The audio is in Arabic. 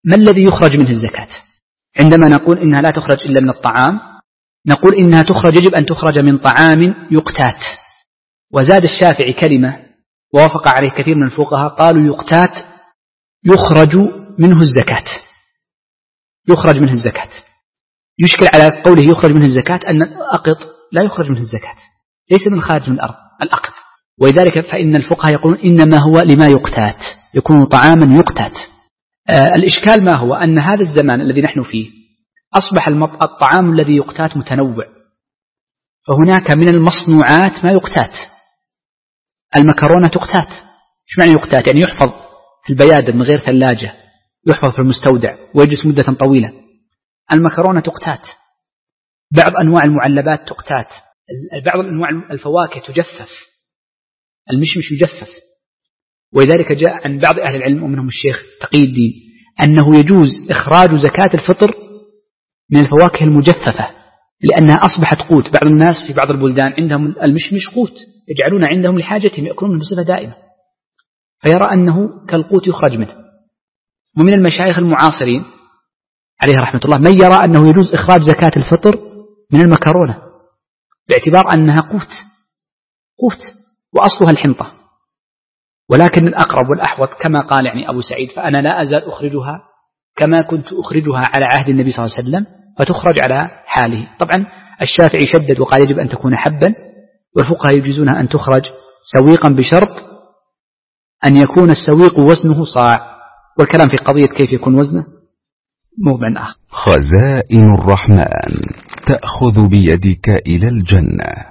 ما الذي يخرج منه الزكاة؟ عندما نقول إنها لا تخرج إلا من الطعام، نقول إنها تخرج، يجب أن تخرج من طعام يقتات. وزاد الشافعي كلمة ووافق عليه كثير من الفقهاء، قالوا يقتات يخرج منه الزكاة، يخرج منه الزكاة. يشكل على قوله يخرج منه الزكاة أن الأقط لا يخرج منه الزكاة، ليس من خارج من الأرض الأقط، ولذلك فإن الفقهاء يقولون إنما هو لما يقتات، يكون طعاما يقتات. الإشكال ما هو؟ أن هذا الزمان الذي نحن فيه أصبح الطعام الذي يقتات متنوع، فهناك من المصنوعات ما يقتات. المكرونة تقتات. إيش معنى يقتات؟ يعني يحفظ في البيادر من غير ثلاجة، يحفظ في المستودع ويجلس مدة طويلة. المكرونة تقتات. بعض أنواع المعلبات تقتات. بعض أنواع الفواكه تجفف، المشمش يجفف. ولذلك جاء عن بعض أهل العلم ومنهم الشيخ تقي الدين أنه يجوز إخراج زكاة الفطر من الفواكه المجففة، لأنها أصبحت قوت. بعض الناس في بعض البلدان عندهم المشمش قوت، يجعلون عندهم لحاجتهم، يأكلون بصفة دائمة، فيرى أنه كالقوت يخرج منه. ومن المشايخ المعاصرين عليه رحمة الله من يرى أنه يجوز إخراج زكاة الفطر من المكرونة باعتبار أنها قوت وأصلها الحنطة. ولكن الأقرب والأحوط كما قال يعني أبو سعيد، فأنا لا أزال أخرجها كما كنت أخرجها على عهد النبي صلى الله عليه وسلم، فتخرج على حاله. طبعا الشافعي شدد وقال يجب أن تكون حبا، والفقهاء يجوزونها أن تخرج سويقا بشرط أن يكون السويق وزنه صاع، والكلام في قضية كيف يكون وزنه موضوع آخر. خزائن الرحمن تأخذ بيدك إلى الجنة.